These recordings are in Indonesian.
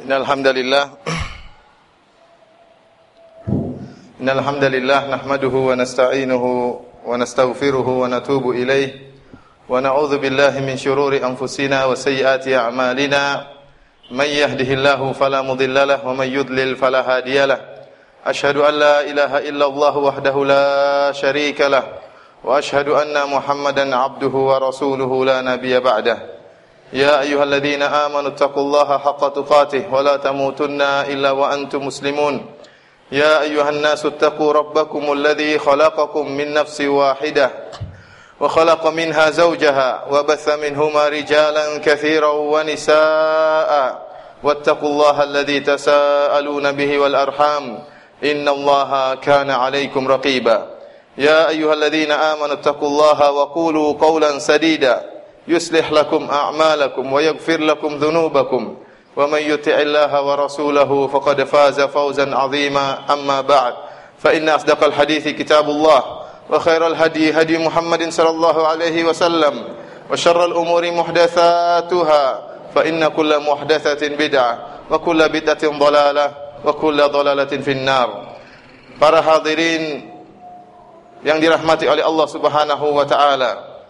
Innal hamdalillah nahmaduhu wa nasta'inuhu wa nastaghfiruhu wa natubu ilayh wa na'udzu billahi min shururi anfusina wa sayyiati a'malina may yahdihillahu fala mudilla lahu wa may yudlil fala hadiyalah. Ashhadu an la ilaha illallah wahdahu la syarika lah wa ashhadu anna Muhammadan 'abduhu wa rasuluhu la nabiyya ba'dah. Ya ayyuhalladzina amanu taqullaha haqqa tuqatih wa la tamutunna illa wa antum muslimun. يا أيها الناس اتقوا ربكم الذي خلقكم من نفس واحدة وخلق منها زوجها وبث منهما رجالا كثيرا ونساء واتقوا الله الذي تساءلون به والأرحام إن الله كان عليكم رقيبا يا أيها الذين آمنوا اتقوا الله وقولوا قولا سديدا يصلح لكم أعمالكم ويغفر لكم ذنوبكم ومن يطع الله ورسوله فقد فاز فوزا عظيما أما بعد فإن أصدق الحديث كتاب الله وخير الهدي هدي محمد صلى الله عليه وسلم وشر الأمور محدثاتها فإن كل محدثة بدعة وكل بدعة ضلالة وكل ضلالة في النار. Para hadirin yang dirahmati oleh Allah Subhanahu wa taala,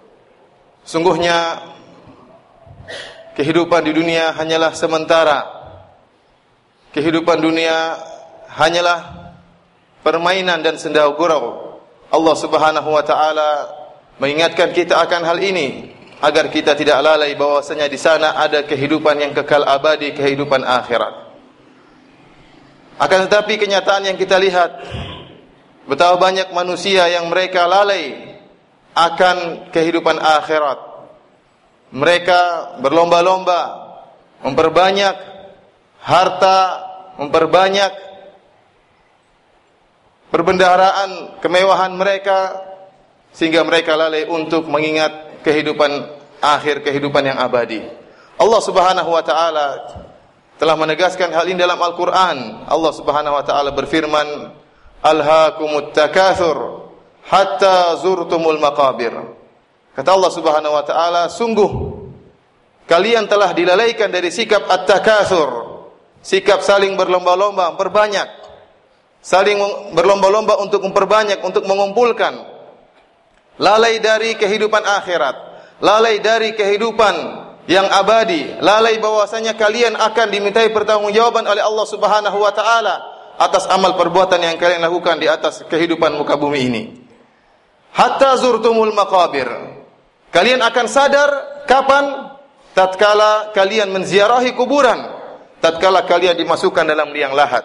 sungguhnya kehidupan di dunia hanyalah sementara. Kehidupan dunia hanyalah permainan dan senda gurau. Allah Subhanahu wa taala mengingatkan kita akan hal ini agar kita tidak lalai bahwasanya di sana ada kehidupan yang kekal abadi, kehidupan akhirat. Akan tetapi kenyataan yang kita lihat, betapa banyak manusia yang mereka lalai akan kehidupan akhirat. Mereka berlomba-lomba memperbanyak harta, memperbanyak perbendaharaan, kemewahan mereka, sehingga mereka lalai untuk mengingat kehidupan akhir, kehidupan yang abadi. Allah Subhanahu wa taala telah menegaskan hal ini dalam Al-Qur'an. Allah Subhanahu wa taala berfirman, "Alhaakumut takatsur hatta zurtumul maqabir." Kata Allah Subhanahu wa taala, sungguh kalian telah dilalaikan dari sikap at-takatsur, sikap saling berlomba-lomba, memperbanyak, saling berlomba-lomba untuk memperbanyak, untuk mengumpulkan. Lalai dari kehidupan akhirat, lalai dari kehidupan yang abadi, lalai bahwasanya kalian akan dimintai pertanggungjawaban oleh Allah Subhanahu wa taala atas amal perbuatan yang kalian lakukan di atas kehidupan muka bumi ini. Hatta zurtumul maqabir. Kalian akan sadar kapan? Tatkala kalian menziarahi kuburan, tatkala kalian dimasukkan dalam liang lahat.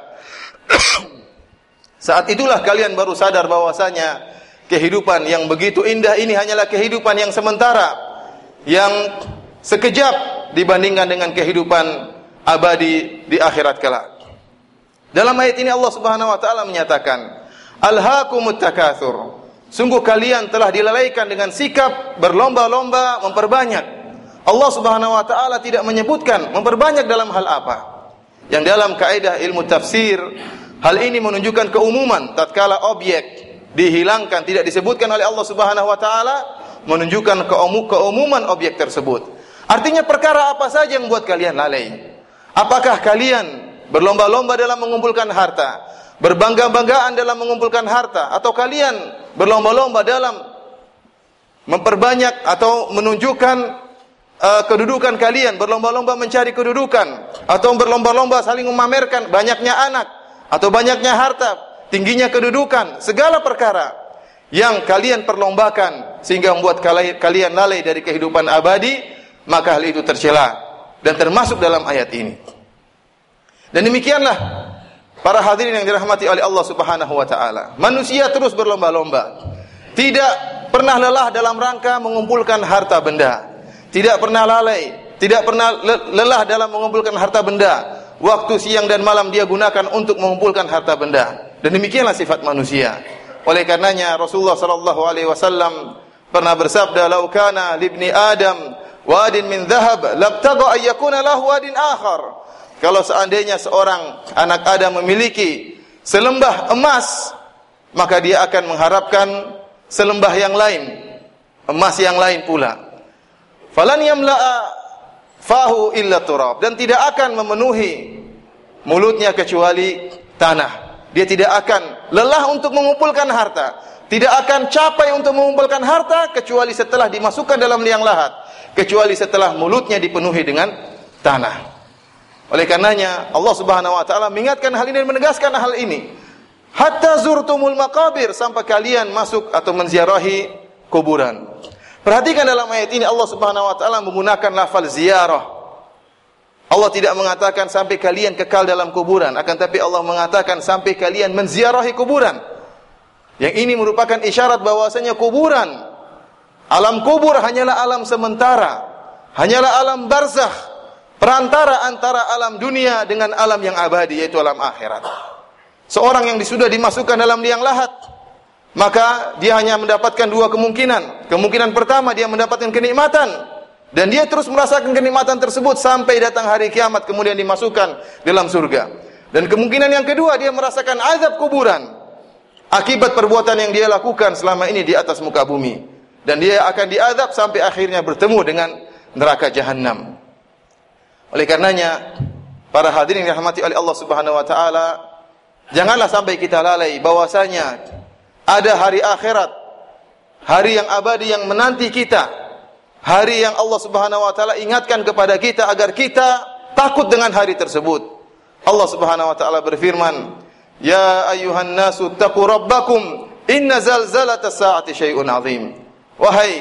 Saat itulah kalian baru sadar bahwasanya kehidupan yang begitu indah ini hanyalah kehidupan yang sementara, yang sekejap dibandingkan dengan kehidupan abadi di akhirat kelak. Dalam ayat ini Allah Subhanahu wa taala menyatakan, "Alhaakumut takatsur." Sungguh kalian telah dilalaikan dengan sikap berlomba-lomba memperbanyak. Allah Subhanahu wa taala tidak menyebutkan memperbanyak dalam hal apa. Yang dalam kaidah ilmu tafsir, hal ini menunjukkan keumuman. Tatkala objek dihilangkan tidak disebutkan oleh Allah Subhanahu wa taala, menunjukkan keumuman objek tersebut. Artinya perkara apa saja yang membuat kalian lalai? Apakah kalian berlomba-lomba dalam mengumpulkan harta, berbangga-banggaan dalam mengumpulkan harta, atau kalian berlomba-lomba dalam memperbanyak atau menunjukkan kedudukan kalian, berlomba-lomba mencari kedudukan, atau berlomba-lomba saling memamerkan banyaknya anak atau banyaknya harta, tingginya kedudukan, segala perkara yang kalian perlombakan sehingga membuat kalian lalai dari kehidupan abadi, maka hal itu tercela dan termasuk dalam ayat ini. Dan demikianlah para hadirin yang dirahmati oleh Allah Subhanahu wa taala, manusia terus berlomba-lomba, tidak pernah lelah dalam rangka mengumpulkan harta benda, tidak pernah lalai, tidak pernah lelah dalam mengumpulkan harta benda. Waktu siang dan malam dia gunakan untuk mengumpulkan harta benda. Dan demikianlah sifat manusia. Oleh karenanya Rasulullah sallallahu alaihi wasallam pernah bersabda, "Lau kana libni Adam wadin min dhahab, labtagha ay yakuna lahu wadin akhar." Kalau seandainya seorang anak Adam memiliki selembah emas, maka dia akan mengharapkan selembah yang lain, emas yang lain pula. Falan yamla'a fahu illa turab, dan tidak akan memenuhi mulutnya kecuali tanah. Dia tidak akan lelah untuk mengumpulkan harta, tidak akan capek untuk mengumpulkan harta kecuali setelah dimasukkan dalam liang lahat, kecuali setelah mulutnya dipenuhi dengan tanah. Oleh karenanya Allah Subhanahu wa taala mengingatkan hal ini dan menegaskan hal ini. Hatta zurtumul maqabir, sampai kalian masuk atau menziarahi kuburan. Perhatikan dalam ayat ini Allah Subhanahu wa taala menggunakan lafaz ziarah. Allah tidak mengatakan sampai kalian kekal dalam kuburan, akan tapi Allah mengatakan sampai kalian menziarahi kuburan. Yang ini merupakan isyarat bahwasanya kuburan, alam kubur hanyalah alam sementara, hanyalah alam barzakh, perantara antara alam dunia dengan alam yang abadi, yaitu alam akhirat. Seorang yang sudah dimasukkan dalam liang lahat, maka dia hanya mendapatkan dua kemungkinan. Kemungkinan pertama, dia mendapatkan kenikmatan, dan dia terus merasakan kenikmatan tersebut sampai datang hari kiamat, kemudian dimasukkan dalam surga. Dan kemungkinan yang kedua, dia merasakan azab kuburan akibat perbuatan yang dia lakukan selama ini di atas muka bumi, dan dia akan diazab sampai akhirnya bertemu dengan neraka jahanam. Oleh karenanya, para hadirin yang dirahmati oleh Allah Subhanahu wa taala, janganlah sampai kita lalai bahwasanya ada hari akhirat, hari yang abadi yang menanti kita, hari yang Allah Subhanahu wa taala ingatkan kepada kita agar kita takut dengan hari tersebut. Allah Subhanahu wa taala berfirman, "Ya ayyuhan nasu taqu rabbakum, inna zalzalatas saati syai'un 'adzim." Wahai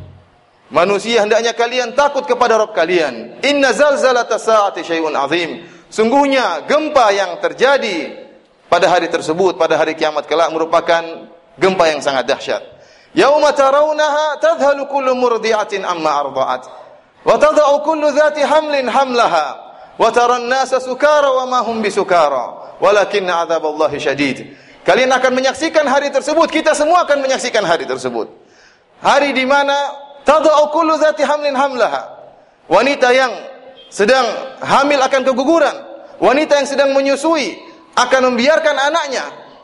manusia, hendaknya kalian takut kepada Rabb kalian. Inna zalzalatas saati syai'un 'adzim. Sungguhnya gempa yang terjadi pada hari tersebut, pada hari kiamat kelak, merupakan gempa yang sangat dahsyat. Yauma tarawunaha tadhhalu kullu murdi'atin amma arda'at wa tad'u kullu dhati hamlin hamlaha wa taran nasa sukara wa ma hum bisukara walakinna 'adzaballahi syadid. Kalian akan menyaksikan hari tersebut, kita semua akan menyaksikan hari tersebut. Hari di mana tad'u kullu dhati hamlin hamlaha. Wanita yang sedang hamil akan keguguran, wanita yang sedang menyusui akan membiarkan anaknya.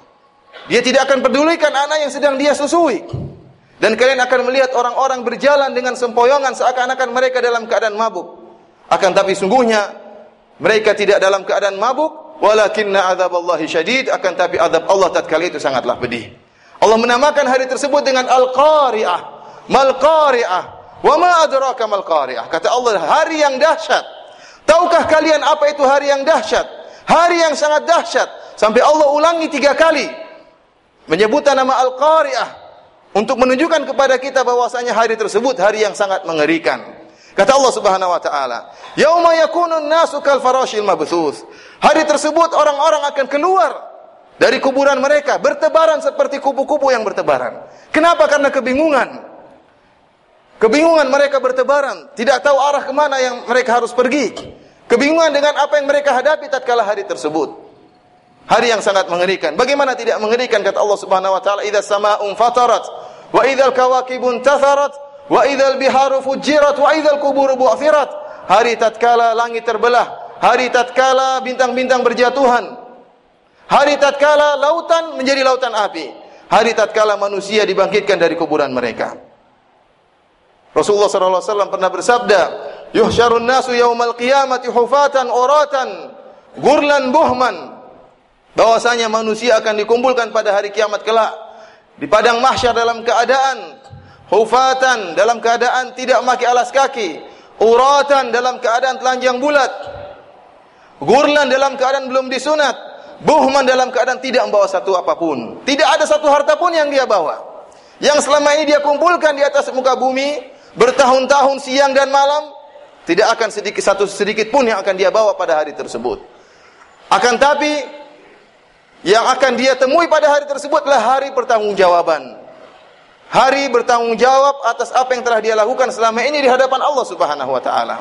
Dia tidak akan pedulikan anak yang sedang dia susui. Dan kalian akan melihat orang-orang berjalan dengan sempoyongan seakan-akan mereka dalam keadaan mabuk. Akan tapi sungguhnya mereka tidak dalam keadaan mabuk, walakinna 'adzaballahi syadid, akan tapi azab Allah tatkala itu sangatlah pedih. Allah menamakan hari tersebut dengan Al-Qari'ah. Mal Qari'ah, wa ma adraka mal Qari'ah. Kata Allah, hari yang dahsyat. Tahukah kalian apa itu hari yang dahsyat? Hari yang sangat dahsyat. Sampai Allah ulangi 3 kali menyebutkan nama Al-Qari'ah untuk menunjukkan kepada kita bahwasanya hari tersebut hari yang sangat mengerikan. Kata Allah Subhanahu wa taala, "Yauma yakunun nasu kal farashil mabthuts." Hari tersebut orang-orang akan keluar dari kuburan mereka bertebaran seperti kupu-kupu yang bertebaran. Kenapa? Karena kebingungan. Kebingungan mereka bertebaran, tidak tahu arah kemana yang mereka harus pergi. Kebingungan dengan apa yang mereka hadapi tatkala hari tersebut. Hari yang sangat mengerikan. Bagaimana tidak mengerikan? Kata Allah Subhanahu wa taala, "Idza samaa'un fatarat, wa idzal kawakibun tatharat, wa idzal biharu fujirat, wa idzal quburu bu'thirat." Hari tatkala langit terbelah, hari tatkala bintang-bintang berjatuhan, hari tatkala lautan menjadi lautan api, hari tatkala manusia dibangkitkan dari kuburan mereka. Rasulullah sallallahu alaihi wasallam pernah bersabda, "Yuhsyarun nasu yaumal qiyamati hufatan uratan ghurlan buhman." Bahwasanya manusia akan dikumpulkan pada hari kiamat kelak di padang mahsyar dalam keadaan hufatan, dalam keadaan tidak memakai alas kaki, uratan dalam keadaan telanjang bulat, ghurlan dalam keadaan belum disunat, buhman dalam keadaan tidak membawa satu apapun. Tidak ada satu harta pun yang dia bawa. Yang selama ini dia kumpulkan di atas muka bumi bertahun-tahun siang dan malam, tidak akan sedikit pun yang akan dia bawa pada hari tersebut. Akan tapi yang akan dia temui pada hari tersebut adalah hari pertanggungjawaban. Hari bertanggung jawab atas apa yang telah dia lakukan selama ini di hadapan Allah Subhanahu wa taala.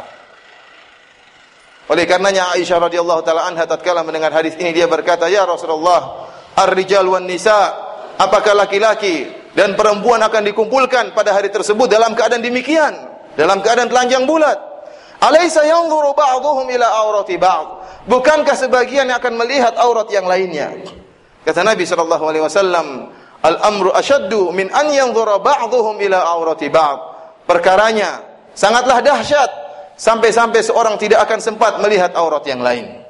Oleh karenanya Aisyah radhiyallahu taala anha tatkala mendengar hadis ini, dia berkata, "Ya Rasulullah, ar-rijal wan nisa, apakah laki-laki dan perempuan akan dikumpulkan pada hari tersebut dalam keadaan demikian, dalam keadaan telanjang bulat? Alaysa yanzuru ba'dhum ila aurati ba'd?" Bukankah sebagian yang akan melihat aurat yang lainnya? Kata Nabi sallallahu alaihi wasallam, "Al-amru asyaddu min an yanzura ba'dhum ila aurati ba'd." Perkaranya sangatlah dahsyat, sampai-sampai seorang tidak akan sempat melihat aurat yang lain.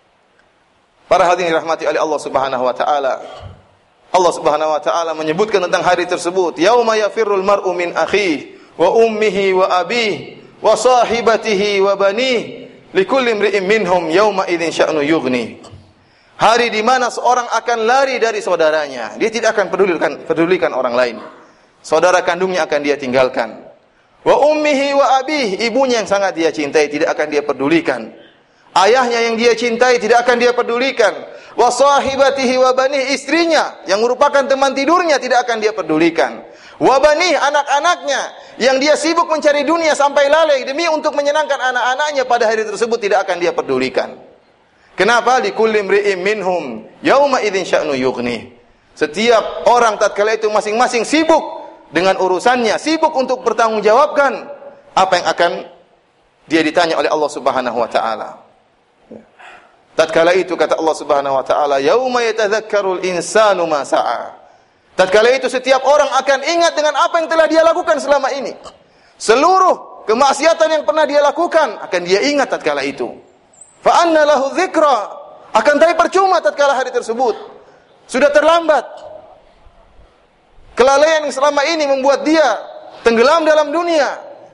Para hadirin dirahmati oleh Allah Subhanahu wa taala. Allah Subhanahu wa taala menyebutkan tentang hari tersebut, yauma yafirrul mar'u min akhihi wa ummihi wa abihi wa sahibatihi wa banihi likulli imri'in minhum yauma idzin sya'nu yughni. Hari di mana seorang akan lari dari saudaranya, dia tidak akan pedulikan orang lain. Saudara kandungnya akan dia tinggalkan. Wa ummihi wa abihi, ibunya yang sangat dia cintai tidak akan dia pedulikan. Ayahnya yang dia cintai tidak akan dia pedulikan. Wa sahibatihi wa banihi, istrinya yang merupakan teman tidurnya tidak akan dia pedulikan. Wa banihi, anak-anaknya yang dia sibuk mencari dunia sampai lalai demi untuk menyenangkan anak-anaknya pada hari tersebut tidak akan dia pedulikan. Kenapa? Likulli imri'in minhum yauma idzin sya'nu yughni. Setiap orang tatkala itu masing-masing sibuk dengan urusannya, sibuk untuk bertanggungjawabkan apa yang akan dia ditanya oleh Allah Subhanahu wa taala. Tatkala itu kata Allah Subhanahu wa taala, yauma yatadzakkarul insanu ma sa'a. Tatkala itu setiap orang akan ingat dengan apa yang telah dia lakukan selama ini. Seluruh kemaksiatan yang pernah dia lakukan akan dia ingat tatkala itu. Fa anna lahu dzikra, akan tapi percuma tatkala hari tersebut. Sudah terlambat. Kelalaian yang selama ini membuat dia tenggelam dalam dunia.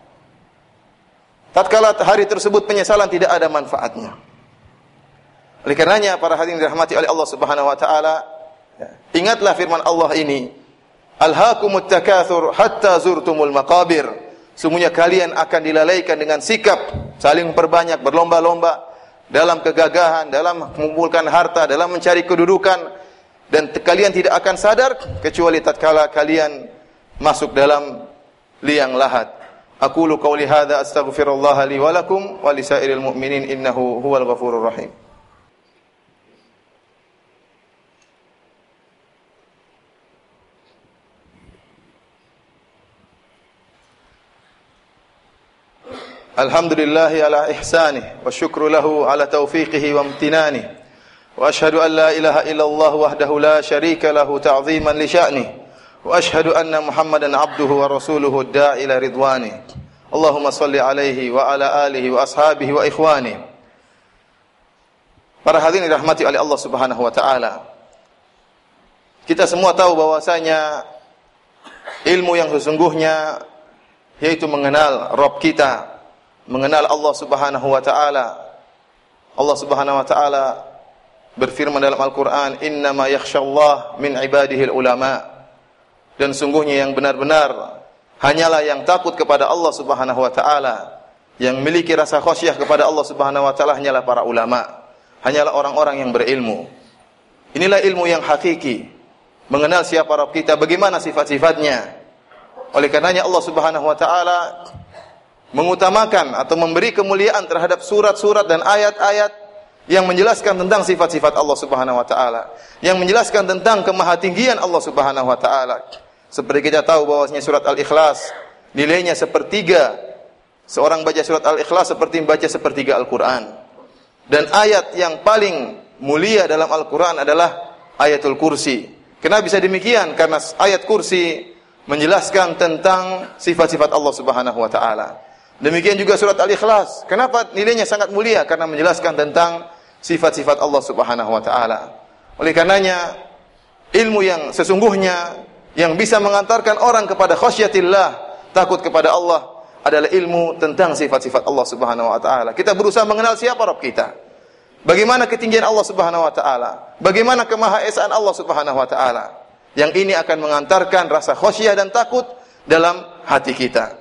Tatkala hari tersebut penyesalan tidak ada manfaatnya. Oleh karenanya para hadirin dirahmati oleh Allah Subhanahu wa taala, ingatlah firman Allah ini, alhaakumut takatsur hatta zurtumul maqabir. Sungguhnya kalian akan dilalaikan dengan sikap saling perbanyak, berlomba-lomba dalam kegagahan, dalam mengumpulkan harta, dalam mencari kedudukan, dan kalian tidak akan sadar kecuali tatkala kalian masuk dalam liang lahat. Aqulu qouli hadza astaghfirullah li wa lakum wa lisairil mu'minin innahu huwal ghafurur rahim. Alhamdulillahi ala ihsanih wa syukru lahu ala taufiqihi wa amtinanih wa ashhadu an la ilaha illallah wahdahu la syarika lahu ta'ziman li sya'nih wa ashhadu anna Muhammadan abduhu wa rasuluhu ad-da'i ila ridwanih. Allahumma salli alaihi wa ala alihi wa ashabihi wa ikhwanih. Para hadirin dirahmati oleh Allah Subhanahu wa taala. Kita semua tahu bahwasanya ilmu yang sesungguhnya yaitu mengenal Rabb kita, mengenal Allah Subhanahu wa taala. Allah Subhanahu wa taala berfirman dalam Al-Qur'an, "Innama yakhshallah min ibadihi ulama." Dan sungguhnya yang benar-benar hanyalah yang takut kepada Allah Subhanahu wa taala, yang memiliki rasa khasyah kepada Allah Subhanahu wa taala hanyalah para ulama, hanyalah orang-orang yang berilmu. Inilah ilmu yang hakiki, mengenal siapa Rabb kita, bagaimana sifat-sifatnya. Oleh karenanya Allah Subhanahu wa taala mengutamakan atau memberi kemuliaan terhadap surat-surat dan ayat-ayat yang menjelaskan tentang sifat-sifat Allah Subhanahu wa taala, yang menjelaskan tentang kemahatinggian Allah Subhanahu wa taala. Seperti kita tahu bahwasanya surat Al-Ikhlas nilainya sepertiga. Seorang baca surat Al-Ikhlas seperti membaca sepertiga Al-Qur'an. Dan ayat yang paling mulia dalam Al-Qur'an adalah ayatul kursi. Kenapa bisa demikian? Karena ayat kursi menjelaskan tentang sifat-sifat Allah Subhanahu wa taala. Demikian juga surat Al-Ikhlas. Kenapa nilainya sangat mulia? Karena menjelaskan tentang sifat-sifat Allah Subhanahu wa taala. Oleh karenanya ilmu yang sesungguhnya yang bisa mengantarkan orang kepada khasyatillah, takut kepada Allah, adalah ilmu tentang sifat-sifat Allah Subhanahu wa taala. Kita berusaha mengenal siapa Rabb kita. Bagaimana ketinggian Allah Subhanahu wa taala? Bagaimana kemahaesaan Allah Subhanahu wa taala? Yang ini akan mengantarkan rasa khasyah dan takut dalam hati kita.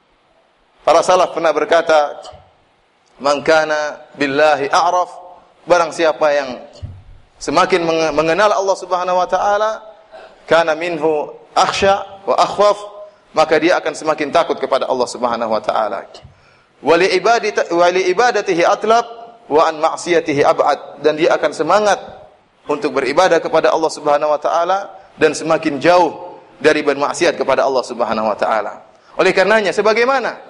Para salaf pernah berkata, "Man kana billahi a'raf," barang siapa yang semakin mengenal Allah Subhanahu wa taala, kana minhu akhsha wa akhwaf, maka dia akan semakin takut kepada Allah Subhanahu wa taala. Wa li ibadatihi atlab wa an ma'siyatihi ab'ad, dan dia akan semangat untuk beribadah kepada Allah Subhanahu wa taala dan semakin jauh dari bermaksiat kepada Allah Subhanahu wa taala. Oleh karenanya sebagaimana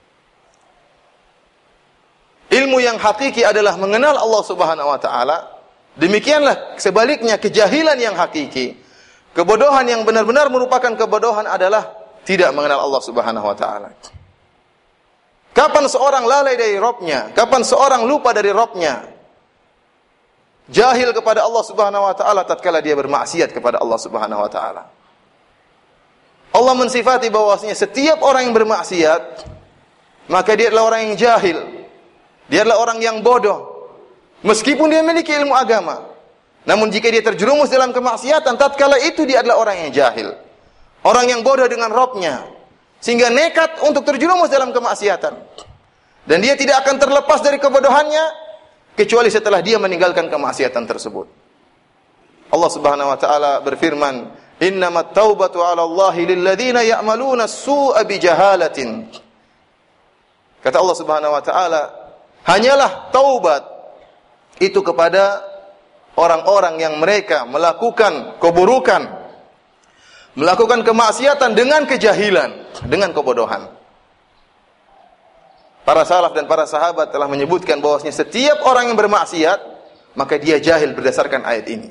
ilmu yang hakiki adalah mengenal Allah Subhanahu wa taala, demikianlah sebaliknya kejahilan yang hakiki, kebodohan yang benar-benar merupakan kebodohan adalah tidak mengenal Allah Subhanahu wa taala. Kapan seorang lalai dari Rabb-nya? Kapan seorang lupa dari Rabb-nya? Jahil kepada Allah Subhanahu wa taala tatkala dia bermaksiat kepada Allah Subhanahu wa taala. Allah mensifati bahwasanya setiap orang yang bermaksiat, maka dia adalah orang yang jahil. Dia adalah orang yang bodoh. Meskipun dia memiliki ilmu agama, namun jika dia terjerumus dalam kemaksiatan, tatkala itu dia adalah orang yang jahil. Orang yang bodoh dengan Rabb-nya, sehingga nekat untuk terjerumus dalam kemaksiatan. Dan dia tidak akan terlepas dari kebodohannya kecuali setelah dia meninggalkan kemaksiatan tersebut. Allah Subhanahu wa taala berfirman, "Innamat taubatu 'ala Allahi lil ladzina ya'maluna as-su'a bi jahalatin." Kata Allah Subhanahu wa taala, hanyalah taubat itu kepada orang-orang yang mereka melakukan keburukan, melakukan kemaksiatan dengan kejahilan, dengan kebodohan. Para salaf dan para sahabat telah menyebutkan bahwasanya setiap orang yang bermaksiat, maka dia jahil berdasarkan ayat ini.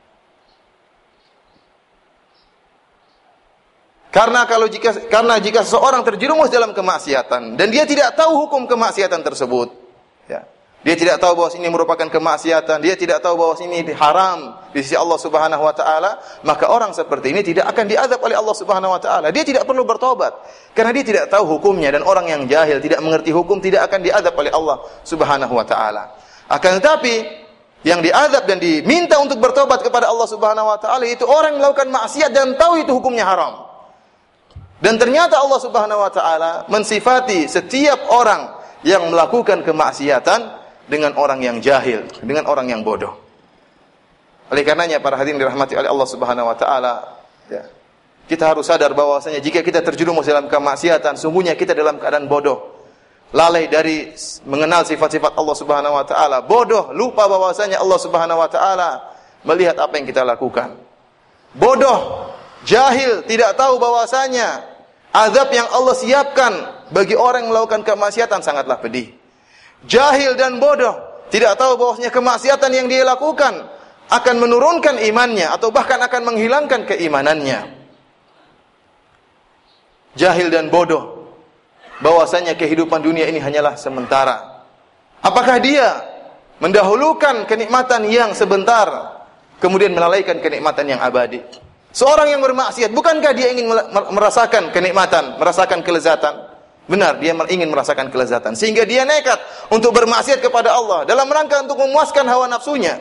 Karena jika seseorang terjerumus dalam kemaksiatan dan dia tidak tahu hukum kemaksiatan tersebut, ya, dia tidak tahu bahwa ini merupakan kemaksiatan, dia tidak tahu bahwa ini haram di sisi Allah Subhanahu wa taala, maka orang seperti ini tidak akan diazab oleh Allah Subhanahu wa taala. Dia tidak perlu bertobat karena dia tidak tahu hukumnya, dan orang yang jahil tidak mengerti hukum tidak akan diazab oleh Allah Subhanahu wa taala. Akan tetapi yang diazab dan diminta untuk bertobat kepada Allah Subhanahu wa taala itu orang yang melakukan maksiat dan tahu itu hukumnya haram. Dan ternyata Allah Subhanahu wa taala mensifati setiap orang yang melakukan kemaksiatan dengan orang yang jahil, dengan orang yang bodoh. Oleh karenanya para hadirin dirahmati oleh Allah Subhanahu wa taala, ya, kita harus sadar bahwasanya jika kita terjerumus dalam kemaksiatan, sungguhnya kita dalam keadaan bodoh. Lalai dari mengenal sifat-sifat Allah Subhanahu wa taala, bodoh, lupa bahwasanya Allah Subhanahu wa taala melihat apa yang kita lakukan. Bodoh, jahil, tidak tahu bahwasanya azab yang Allah siapkan bagi orang yang melakukan kemaksiatan sangatlah pedih. Jahil dan bodoh, tidak tahu bahwasanya kemaksiatan yang dia lakukan akan menurunkan imannya atau bahkan akan menghilangkan keimanannya. Jahil dan bodoh bahwasanya kehidupan dunia ini hanyalah sementara. Apakah dia mendahulukan kenikmatan yang sebentar kemudian melalaikan kenikmatan yang abadi? Seorang yang bermaksiat, bukankah dia ingin merasakan kenikmatan, merasakan kelezatan? Benar, dia ingin merasakan kelezatan, sehingga dia nekat untuk bermaksiat kepada Allah dalam rangka untuk memuaskan hawa nafsunya.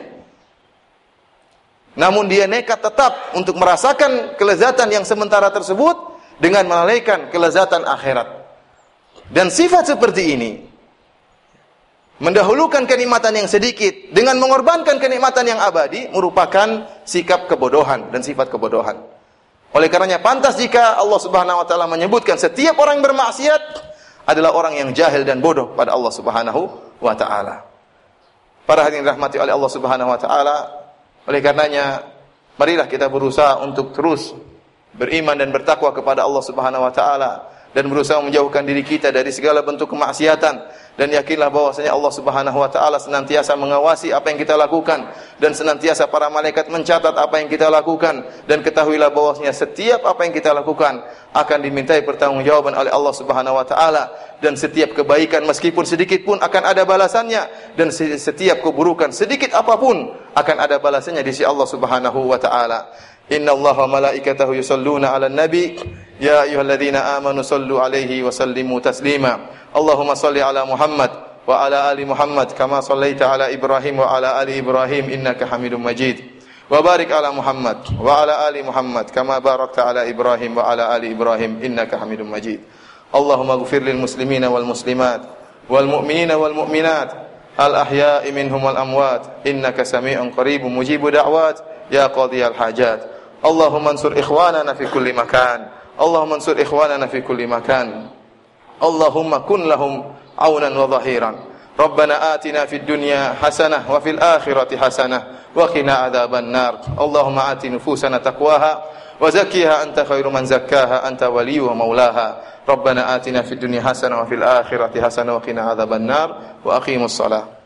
Namun dia nekat tetap untuk merasakan kelezatan yang sementara tersebut dengan melalaikan kelezatan akhirat. Dan sifat seperti ini, mendahulukan kenikmatan yang sedikit dengan mengorbankan kenikmatan yang abadi, merupakan sikap kebodohan dan sifat kebodohan. Oleh karenanya pantas jika Allah Subhanahu wa taala menyebutkan setiap orang yang bermaksiat adalah orang yang jahil dan bodoh pada Allah Subhanahu wa taala. Para hadirin rahmati oleh Allah Subhanahu wa taala, oleh karenanya marilah kita berusaha untuk terus beriman dan bertakwa kepada Allah Subhanahu wa taala dan berusaha menjauhkan diri kita dari segala bentuk kemaksiatan. Dan yakinlah bahwasanya Allah Subhanahu wa taala senantiasa mengawasi apa yang kita lakukan dan senantiasa para malaikat mencatat apa yang kita lakukan, dan ketahuilah bahwasanya setiap apa yang kita lakukan akan dimintai pertanggungjawaban oleh Allah Subhanahu wa taala, dan setiap kebaikan meskipun sedikit pun akan ada balasannya, dan setiap keburukan sedikit apapun akan ada balasannya di sisi Allah Subhanahu wa taala. Innallaha wa malaikatahu yusholluna 'alan nabi ya ayyuhalladzina amanu shallu 'alaihi wa sallimu taslima. Allahumma shalli 'ala Muhammad wa 'ala ali Muhammad kama shallaita 'ala Ibrahim wa 'ala ali Ibrahim innaka Hamidum Majid. Wa barik 'ala Muhammad wa 'ala ali Muhammad kama barakta 'ala Ibrahim wa 'ala ali Ibrahim innaka Hamidum Majid. Allahumma ighfir lil muslimina wal muslimat wal mu'minina wal mu'minat al ahya'i minhum wal amwat innaka samii'un qaribun mujibud da'wat ya qadiyal hajat. Allahumma ansur ikhwanana fi kulli makan. Allahumma ansur ikhwanana fi kulli makan. Allahumma kun lahum aunan wa dhahiran. Rabbana atina fid dunya hasanah wa fil akhirati hasanah wa qina adzaban nar. Allahumma ati nufusana taqwaha wa zakkiha anta khairu man zakkaha anta waliyyu wa maulaha. Rabbana atina fid dunya hasanah wa fil akhirati hasanah wa qina adzaban nar wa aqimus shalah.